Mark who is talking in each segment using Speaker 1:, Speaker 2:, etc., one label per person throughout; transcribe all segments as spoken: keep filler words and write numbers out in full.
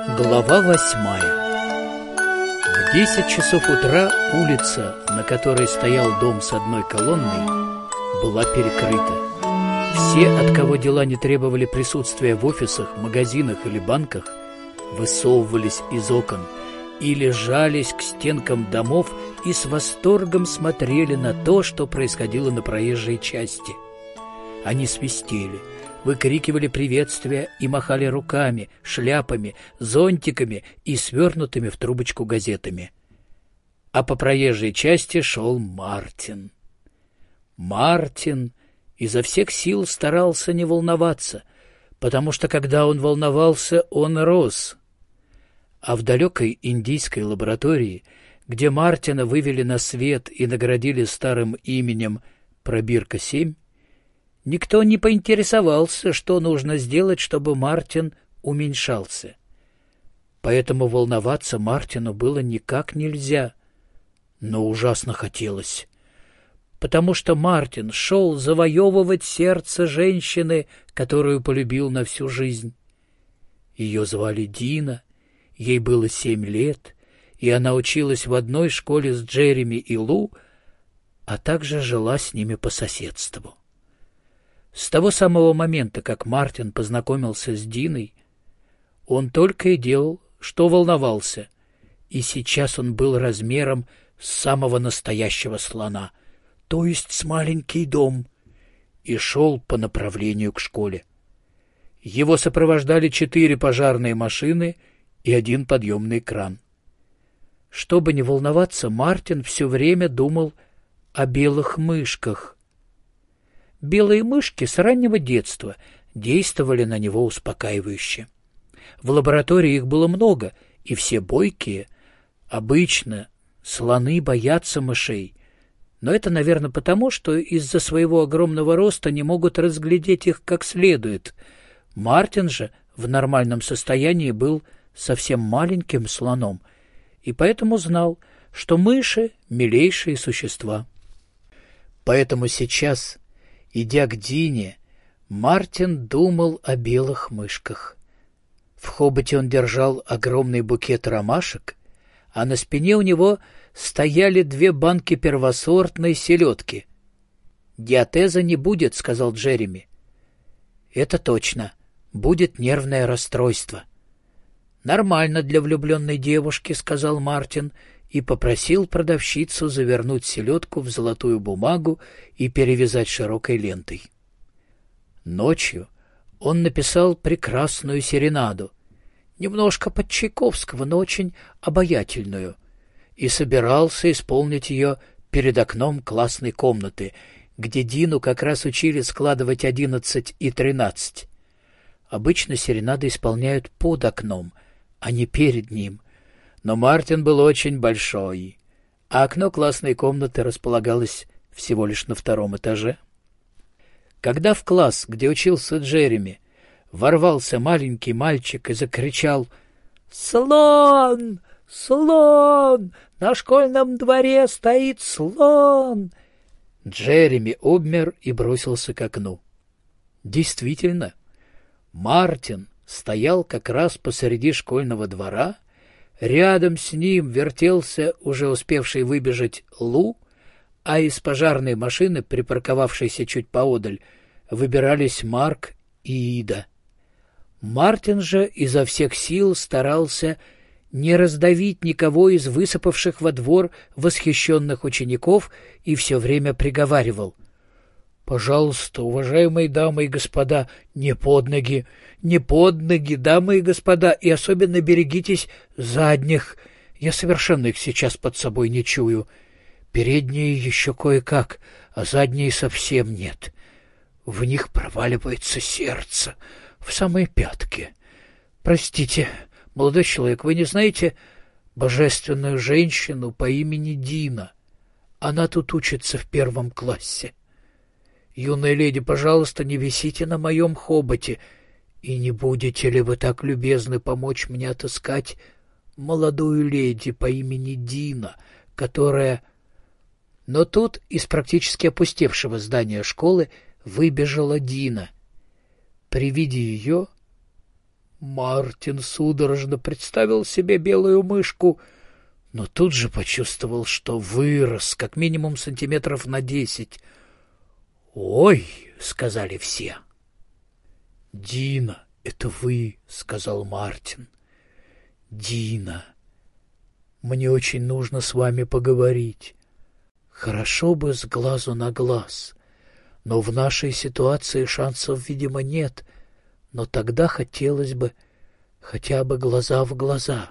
Speaker 1: Глава восьмая. В десять часов утра улица, на которой стоял дом с одной колонной, была перекрыта. Все, от кого дела не требовали присутствия в офисах, магазинах или банках, высовывались из окон или жались к стенкам домов и с восторгом смотрели на то, что происходило на проезжей части. Они свистели, выкрикивали приветствия и махали руками, шляпами, зонтиками и свернутыми в трубочку газетами. А по проезжей части шел Мартин. Мартин изо всех сил старался не волноваться, потому что, когда он волновался, он рос. А в далекой индийской лаборатории, где Мартина вывели на свет и наградили старым именем Пробирка семь, никто не поинтересовался, что нужно сделать, чтобы Мартин уменьшался. Поэтому волноваться Мартину было никак нельзя, но ужасно хотелось, потому что Мартин шел завоевывать сердце женщины, которую полюбил на всю жизнь. Ее звали Дина, ей было семь лет, и она училась в одной школе с Джереми и Лу, а также жила с ними по соседству. С того самого момента, как Мартин познакомился с Диной, он только и делал, что волновался, и сейчас он был размером с самого настоящего слона, то есть с маленький дом, и шел по направлению к школе. Его сопровождали четыре пожарные машины и один подъемный кран. Чтобы не волноваться, Мартин все время думал о белых мышках. Белые мышки с раннего детства действовали на него успокаивающе. В лаборатории их было много, и все бойкие. Обычно слоны боятся мышей, но это, наверное, потому, что из-за своего огромного роста не могут разглядеть их как следует. Мартин же в нормальном состоянии был совсем маленьким слоном, и поэтому знал, что мыши — милейшие существа. Поэтому сейчас, идя к Дине, Мартин думал о белых мышках. В хоботе он держал огромный букет ромашек, а на спине у него стояли две банки первосортной селедки. «Диатеза не будет», — сказал Джереми. «Это точно. Будет нервное расстройство». «Нормально для влюбленной девушки», — сказал Мартин, и попросил продавщицу завернуть селедку в золотую бумагу и перевязать широкой лентой. Ночью он написал прекрасную серенаду, немножко под Чайковского, но очень обаятельную, и собирался исполнить ее перед окном классной комнаты, где Дину как раз учили складывать одиннадцать и тринадцать. Обычно серенады исполняют под окном, а не перед ним, но Мартин был очень большой, а окно классной комнаты располагалось всего лишь на втором этаже. Когда в класс, где учился Джереми, ворвался маленький мальчик и закричал: «Слон! Слон! На школьном дворе стоит слон!», Джереми обмер и бросился к окну. Действительно, Мартин стоял как раз посреди школьного двора. Рядом с ним вертелся уже успевший выбежать Лу, а из пожарной машины, припарковавшейся чуть поодаль, выбирались Марк и Ида. Мартин же изо всех сил старался не раздавить никого из высыпавших во двор восхищенных учеников и все время приговаривал: «Пожалуйста, уважаемые дамы и господа, не под ноги, не под ноги, дамы и господа, и особенно берегитесь задних. Я совершенно их сейчас под собой не чую. Передние еще кое-как, а задние совсем нет. В них проваливается сердце, в самые пятки. Простите, молодой человек, вы не знаете божественную женщину по имени Дина? Она тут учится в первом классе. Юная леди, пожалуйста, не висите на моем хоботе, и не будете ли вы так любезны помочь мне отыскать молодую леди по имени Дина, которая...» Но тут из практически опустевшего здания школы выбежала Дина. При виде ее Мартин судорожно представил себе белую мышку, но тут же почувствовал, что вырос как минимум сантиметров на десять. «Ой!» — сказали все. «Дина, это вы!» — сказал Мартин. «Дина, мне очень нужно с вами поговорить. Хорошо бы с глазу на глаз, но в нашей ситуации шансов, видимо, нет, но тогда хотелось бы хотя бы глаза в глаза».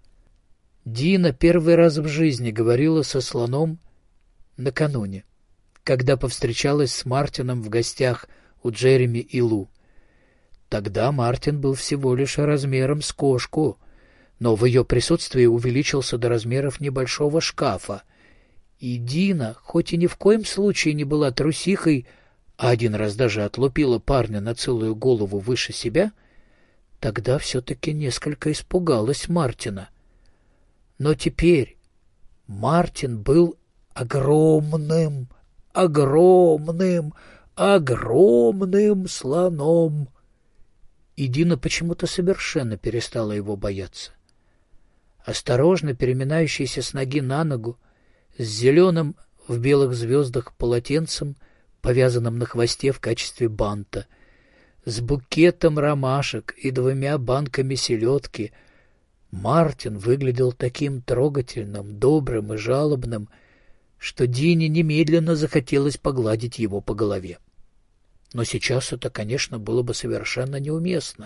Speaker 1: Дина первый раз в жизни говорила со слоном накануне, когда повстречалась с Мартином в гостях у Джереми и Лу. Тогда Мартин был всего лишь размером с кошку, но в ее присутствии увеличился до размеров небольшого шкафа. И Дина, хоть и ни в коем случае не была трусихой, а один раз даже отлупила парня на целую голову выше себя, тогда все-таки несколько испугалась Мартина. Но теперь Мартин был огромным, огромным, огромным слоном. И Дина почему-то совершенно перестала его бояться. Осторожно переминающийся с ноги на ногу, с зеленым в белых звездах полотенцем, повязанным на хвосте в качестве банта, с букетом ромашек и двумя банками селедки, Мартин выглядел таким трогательным, добрым и жалобным, что Дине немедленно захотелось погладить его по голове. Но сейчас это, конечно, было бы совершенно неуместно.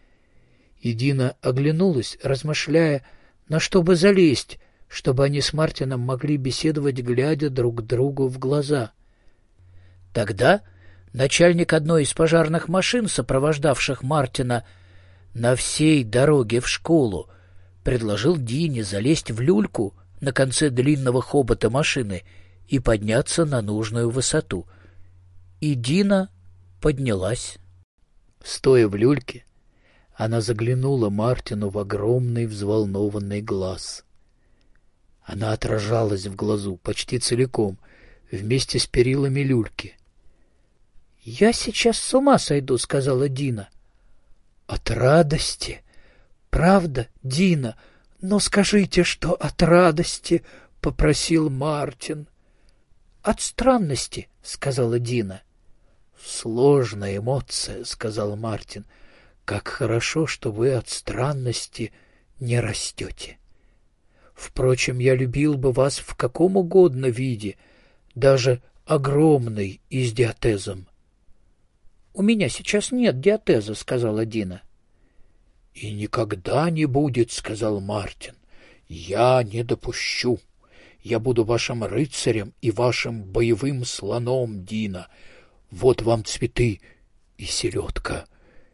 Speaker 1: И Дина оглянулась, размышляя, на что бы залезть, чтобы они с Мартином могли беседовать, глядя друг другу в глаза. Тогда начальник одной из пожарных машин, сопровождавших Мартина на всей дороге в школу, предложил Дине залезть в люльку на конце длинного хобота машины и подняться на нужную высоту. И Дина поднялась. Стоя в люльке, она заглянула Мартину в огромный взволнованный глаз. Она отражалась в глазу почти целиком, вместе с перилами люльки. — Я сейчас с ума сойду, — сказала Дина. — От радости? Правда, Дина? Но скажите, что от радости, — попросил Мартин. — От странности, — сказала Дина. — Сложная эмоция, — сказал Мартин. — Как хорошо, что вы от странности не растете. Впрочем, я любил бы вас в каком угодно виде, даже огромный и с диатезом. — У меня сейчас нет диатеза, — сказала Дина. — И никогда не будет, — сказал Мартин. — Я не допущу. Я буду вашим рыцарем и вашим боевым слоном, Дина. Вот вам цветы и селедка.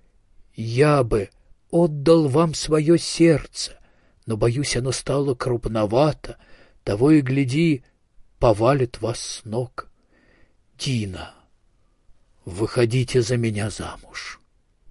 Speaker 1: Я бы отдал вам свое сердце, но, боюсь, оно стало крупновато, того и гляди, повалит вас с ног. Дина, выходите за меня замуж.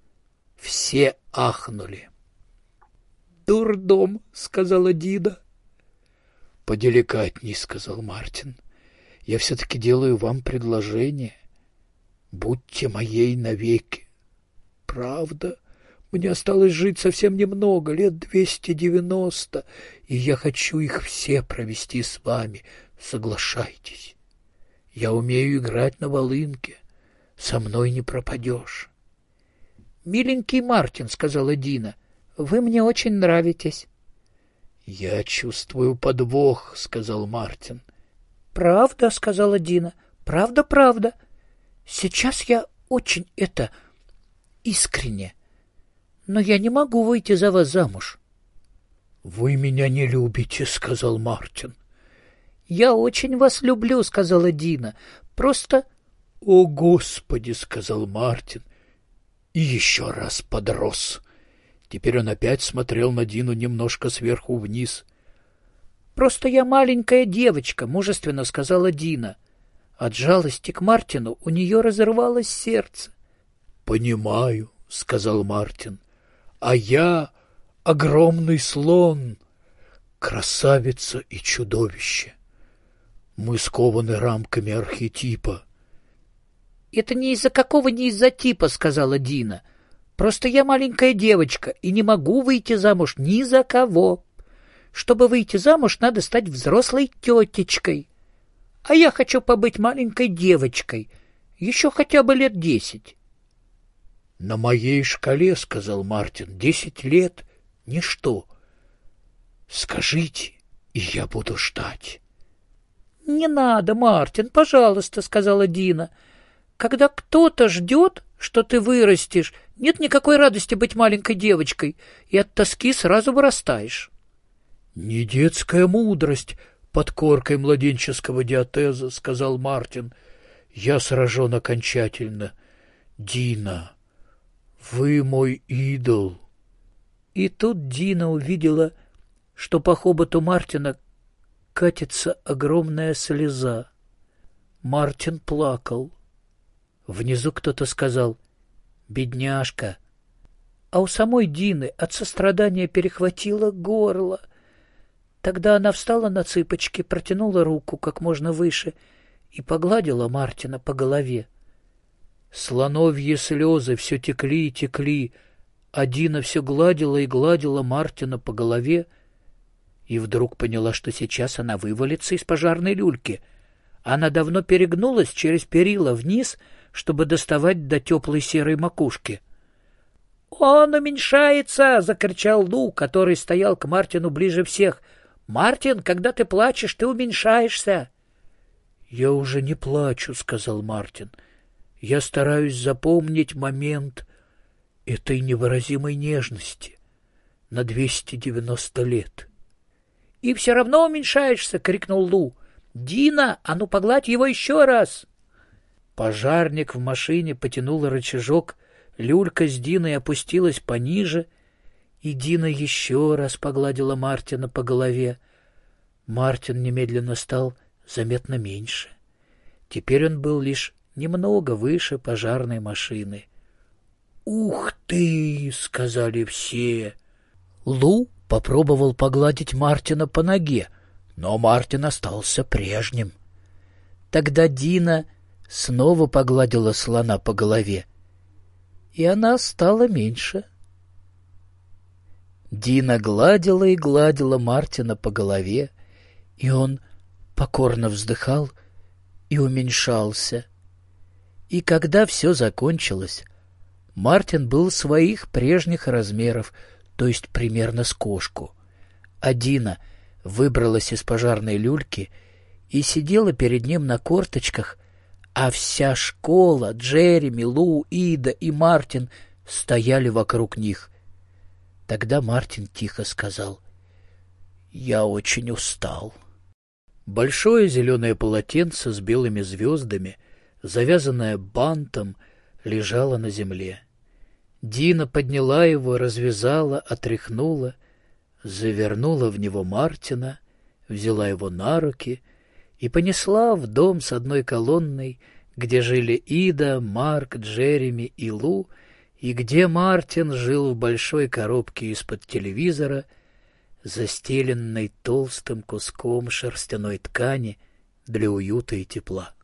Speaker 1: Все ахнули. «Дурдом», — сказала Дина. «Поделикатней», — сказал Мартин. «Я все-таки делаю вам предложение. Будьте моей навеки». «Правда? Мне осталось жить совсем немного, лет двести девяносто, и я хочу их все провести с вами. Соглашайтесь. Я умею играть на волынке. Со мной не пропадешь». «Миленький Мартин», — сказала Дина, — «вы мне очень нравитесь». «Я чувствую подвох», — сказал Мартин. «Правда», — сказала Дина, — «правда, правда. Сейчас я очень это... искренне. Но я не могу выйти за вас замуж». «Вы меня не любите», — сказал Мартин. «Я очень вас люблю», — сказала Дина. «Просто...» «О, Господи», — сказал Мартин. И еще раз подрос. Теперь он опять смотрел на Дину немножко сверху вниз. «Просто я маленькая девочка», — мужественно сказала Дина. От жалости к Мартину у нее разорвалось сердце. «Понимаю», — сказал Мартин. «А я огромный слон, красавица и чудовище. Мы скованы рамками архетипа». «Это не из-за какого не из-за типа», — сказала Дина. Просто я маленькая девочка и не могу выйти замуж ни за кого. Чтобы выйти замуж, надо стать взрослой тетечкой. А я хочу побыть маленькой девочкой, еще хотя бы лет десять. — На моей шкале, — сказал Мартин, — десять лет — ничто. Скажите, и я буду ждать. — Не надо, Мартин, пожалуйста, — сказала Дина. — Когда кто-то ждет, что ты вырастешь, нет никакой радости быть маленькой девочкой, и от тоски сразу вырастаешь. — Не детская мудрость под коркой младенческого диатеза, — сказал Мартин. — Я сражен окончательно. Дина, вы мой идол. И тут Дина увидела, что по хоботу Мартина катится огромная слеза. Мартин плакал. Внизу кто-то сказал: «Бедняжка». А у самой Дины от сострадания перехватило горло. Тогда она встала на цыпочки, протянула руку как можно выше и погладила Мартина по голове. Слоновьи слезы все текли и текли, а Дина все гладила и гладила Мартина по голове, и вдруг поняла, что сейчас она вывалится из пожарной люльки. Она давно перегнулась через перила вниз, чтобы доставать до теплой серой макушки. «Он уменьшается!» — закричал Лу, который стоял к Мартину ближе всех. «Мартин, когда ты плачешь, ты уменьшаешься!» «Я уже не плачу», — сказал Мартин. «Я стараюсь запомнить момент этой невыразимой нежности на двести девяносто лет». «И все равно уменьшаешься!» — крикнул Лу. «Дина, а ну погладь его еще раз!» Пожарник в машине потянул рычажок, люлька с Диной опустилась пониже, и Дина еще раз погладила Мартина по голове. Мартин немедленно стал заметно меньше. Теперь он был лишь немного выше пожарной машины. «Ух ты!» — сказали все. Лу попробовал погладить Мартина по ноге, но Мартин остался прежним. Тогда Дина снова погладила слона по голове, и она стала меньше. Дина гладила и гладила Мартина по голове, и он покорно вздыхал и уменьшался. И когда все закончилось, Мартин был своих прежних размеров, то есть примерно с кошку. А Дина выбралась из пожарной люльки и сидела перед ним на корточках, а вся школа, Джереми, Лу, Ида и Мартин стояли вокруг них. Тогда Мартин тихо сказал: «Я очень устал». Большое зеленое полотенце с белыми звездами, завязанное бантом, лежало на земле. Дина подняла его, развязала, отряхнула, завернула в него Мартина, взяла его на руки и понесла в дом с одной колонной, где жили Ида, Марк, Джереми и Лу, и где Мартин жил в большой коробке из-под телевизора, застеленной толстым куском шерстяной ткани для уюта и тепла.